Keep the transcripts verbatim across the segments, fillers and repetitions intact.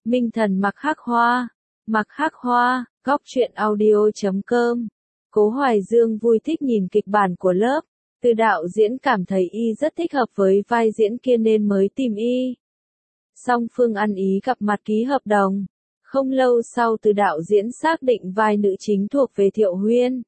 Minh Thần mặc Hắc Hoa, mặc Hắc Hoa, góc truyện audio chấm com. Cố Hoài Dương vui thích nhìn kịch bản của lớp, từ đạo diễn cảm thấy y rất thích hợp với vai diễn kia nên mới tìm y. Song phương ăn ý gặp mặt ký hợp đồng. Không lâu sau từ đạo diễn xác định vai nữ chính thuộc về Thiệu Huyên.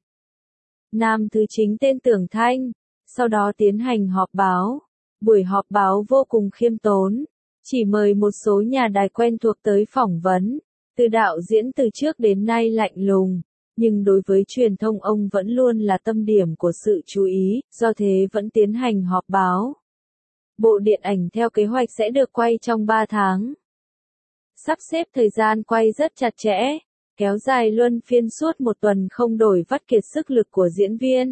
Nam thứ chính tên Tưởng Thanh, sau đó tiến hành họp báo. Buổi họp báo vô cùng khiêm tốn, chỉ mời một số nhà đài quen thuộc tới phỏng vấn. Từ đạo diễn từ trước đến nay lạnh lùng, nhưng đối với truyền thông ông vẫn luôn là tâm điểm của sự chú ý, do thế vẫn tiến hành họp báo. Bộ điện ảnh theo kế hoạch sẽ được quay trong ba tháng. Sắp xếp thời gian quay rất chặt chẽ, kéo dài luân phiên suốt một tuần không đổi vắt kiệt sức lực của diễn viên.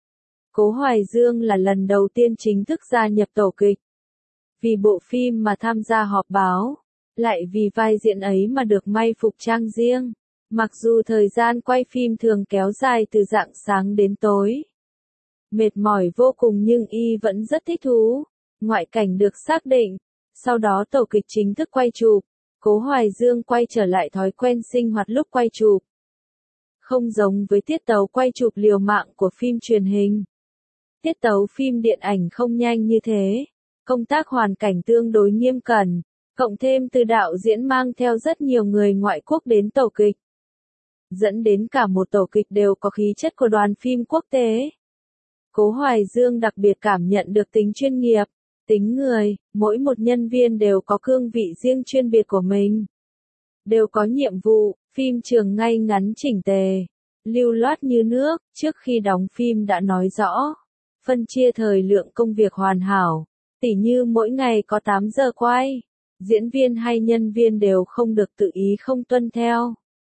Cố Hoài Dương là lần đầu tiên chính thức gia nhập tổ kịch. Vì bộ phim mà tham gia họp báo, lại vì vai diễn ấy mà được may phục trang riêng. Mặc dù thời gian quay phim thường kéo dài từ rạng sáng đến tối. Mệt mỏi vô cùng nhưng y vẫn rất thích thú. Ngoại cảnh được xác định, sau đó tổ kịch chính thức quay chụp. Cố Hoài Dương quay trở lại thói quen sinh hoạt lúc quay chụp. Không giống với tiết tấu quay chụp liều mạng của phim truyền hình. Tiết tấu phim điện ảnh không nhanh như thế. Công tác hoàn cảnh tương đối nghiêm cẩn, cộng thêm từ đạo diễn mang theo rất nhiều người ngoại quốc đến tổ kịch. Dẫn đến cả một tổ kịch đều có khí chất của đoàn phim quốc tế. Cố Hoài Dương đặc biệt cảm nhận được tính chuyên nghiệp, tính người, mỗi một nhân viên đều có cương vị riêng chuyên biệt của mình. Đều có nhiệm vụ, phim trường ngay ngắn chỉnh tề, lưu loát như nước, trước khi đóng phim đã nói rõ. Phân chia thời lượng công việc hoàn hảo, tỉ như mỗi ngày có tám giờ quay, diễn viên hay nhân viên đều không được tự ý không tuân theo.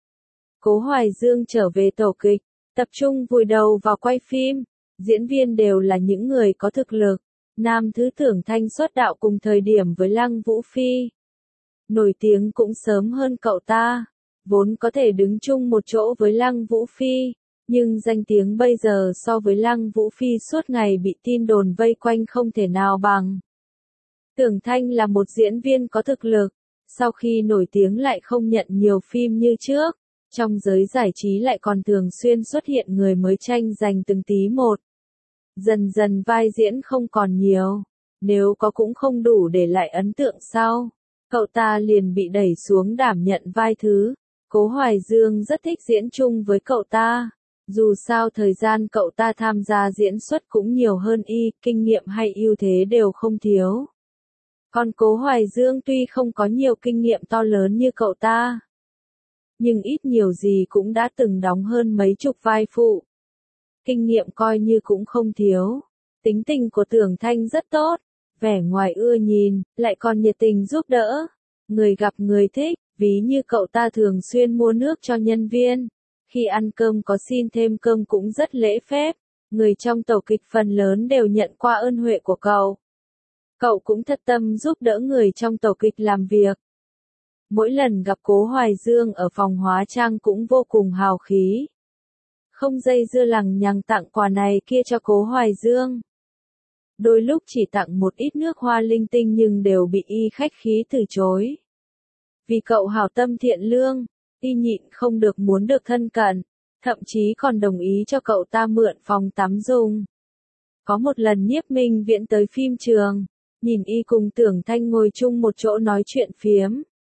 Cố Hoài Dương trở về tổ kịch, tập trung vùi đầu vào quay phim, diễn viên đều là những người có thực lực. Nam thứ Tưởng Thanh xuất đạo cùng thời điểm với Lăng Vũ Phi. Nổi tiếng cũng sớm hơn cậu ta, vốn có thể đứng chung một chỗ với Lăng Vũ Phi, nhưng danh tiếng bây giờ so với Lăng Vũ Phi suốt ngày bị tin đồn vây quanh không thể nào bằng. Tưởng Thanh là một diễn viên có thực lực, sau khi nổi tiếng lại không nhận nhiều phim như trước, trong giới giải trí lại còn thường xuyên xuất hiện người mới tranh giành từng tí một. Dần dần vai diễn không còn nhiều, nếu có cũng không đủ để lại ấn tượng sau. Cậu ta liền bị đẩy xuống đảm nhận vai thứ. Cố Hoài Dương rất thích diễn chung với cậu ta. Dù sao thời gian cậu ta tham gia diễn xuất cũng nhiều hơn y, kinh nghiệm hay ưu thế đều không thiếu. Còn Cố Hoài Dương tuy không có nhiều kinh nghiệm to lớn như cậu ta, nhưng ít nhiều gì cũng đã từng đóng hơn mấy chục vai phụ. Kinh nghiệm coi như cũng không thiếu. Tính tình của Tưởng Thanh rất tốt, vẻ ngoài ưa nhìn, lại còn nhiệt tình giúp đỡ. Người gặp người thích, ví như cậu ta thường xuyên mua nước cho nhân viên. Khi ăn cơm có xin thêm cơm cũng rất lễ phép. Người trong tổ kịch phần lớn đều nhận qua ơn huệ của cậu. Cậu cũng thật tâm giúp đỡ người trong tổ kịch làm việc. Mỗi lần gặp Cố Hoài Dương ở phòng hóa trang cũng vô cùng hào khí. Không dây dưa lằng nhằng tặng quà này kia cho Cố Hoài Dương. Đôi lúc chỉ tặng một ít nước hoa linh tinh nhưng đều bị y khách khí từ chối. Vì cậu hảo tâm thiện lương, y nhịn không được muốn được thân cận, thậm chí còn đồng ý cho cậu ta mượn phòng tắm dùng. Có một lần Nhiếp Minh Viễn tới phim trường, nhìn y cùng Tưởng Thanh ngồi chung một chỗ nói chuyện phiếm.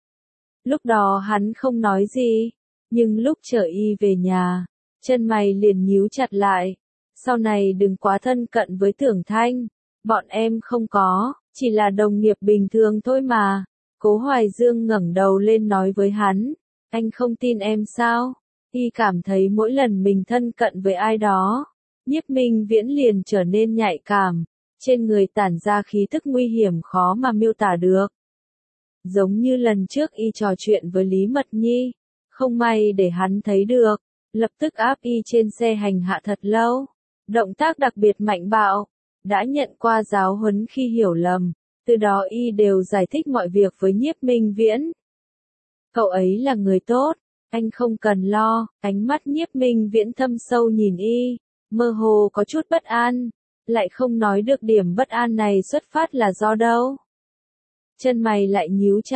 Lúc đó hắn không nói gì, nhưng lúc chở y về nhà, chân mày liền nhíu chặt lại. Sau này đừng quá thân cận với Tưởng Thanh, bọn em không có, chỉ là đồng nghiệp bình thường thôi mà. Cố Hoài Dương ngẩng đầu lên nói với hắn, anh không tin em sao? Y cảm thấy mỗi lần mình thân cận với ai đó, Nhiếp Minh Viễn liền trở nên nhạy cảm, trên người tản ra khí tức nguy hiểm khó mà miêu tả được. Giống như lần trước y trò chuyện với Lý Mật Nhi, không may để hắn thấy được, lập tức áp y trên xe hành hạ thật lâu. Động tác đặc biệt mạnh bạo, đã nhận qua giáo huấn khi hiểu lầm, từ đó y đều giải thích mọi việc với Nhiếp Minh Viễn. Cậu ấy là người tốt, anh không cần lo. Ánh mắt Nhiếp Minh Viễn thâm sâu nhìn y, mơ hồ có chút bất an, lại không nói được điểm bất an này xuất phát là do đâu. Chân mày lại nhíu chặt,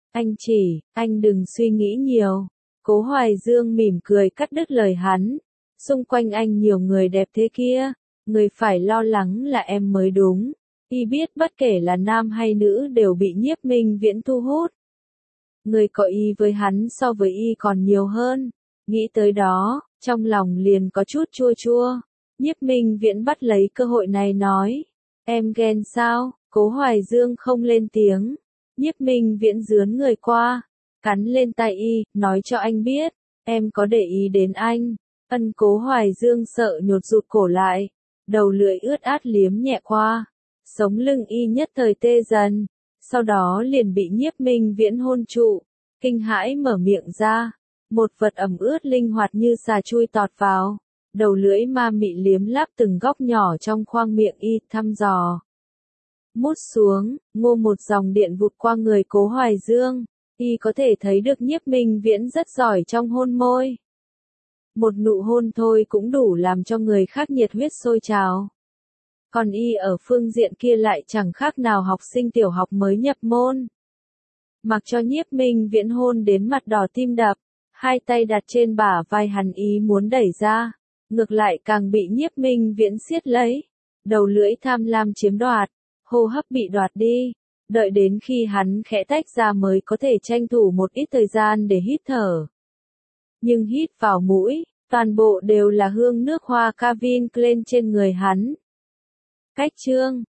Anh chỉ, anh đừng suy nghĩ nhiều. Cố Hoài Dương mỉm cười cắt đứt lời hắn. Xung quanh anh nhiều người đẹp thế kia, người phải lo lắng là em mới đúng. Y biết bất kể là nam hay nữ đều bị Nhiếp Minh Viễn thu hút. Người có ý với hắn so với y còn nhiều hơn. Nghĩ tới đó, trong lòng liền có chút chua chua. Nhiếp Minh Viễn bắt lấy cơ hội này nói. Em ghen sao? Cố Hoài Dương không lên tiếng. Nhiếp Minh Viễn dướn người qua, cắn lên tay y, nói cho anh biết, em có để ý đến anh. Ân Cố Hoài Dương sợ nhột rụt cổ lại, đầu lưỡi ướt át liếm nhẹ qua, sống lưng y nhất thời tê dần, sau đó liền bị Nhiếp Minh Viễn hôn trụ, kinh hãi mở miệng ra, một vật ẩm ướt linh hoạt như xà chui tọt vào, đầu lưỡi ma mị liếm láp từng góc nhỏ trong khoang miệng y, thăm dò. Mút xuống, ngô một dòng điện vụt qua người Cố Hoài Dương, y có thể thấy được Nhiếp Minh Viễn rất giỏi trong hôn môi. Một nụ hôn thôi cũng đủ làm cho người khác nhiệt huyết sôi trào. Còn y ở phương diện kia lại chẳng khác nào học sinh tiểu học mới nhập môn. Mặc cho Nhiếp Minh Viễn hôn đến mặt đỏ tim đập, hai tay đặt trên bả vai hắn ý muốn đẩy ra, ngược lại càng bị Nhiếp Minh Viễn siết lấy, đầu lưỡi tham lam chiếm đoạt, hô hấp bị đoạt đi, đợi đến khi hắn khẽ tách ra mới có thể tranh thủ một ít thời gian để hít thở. Nhưng hít vào mũi, toàn bộ đều là hương nước hoa Calvin Klein trên người hắn. Cách chương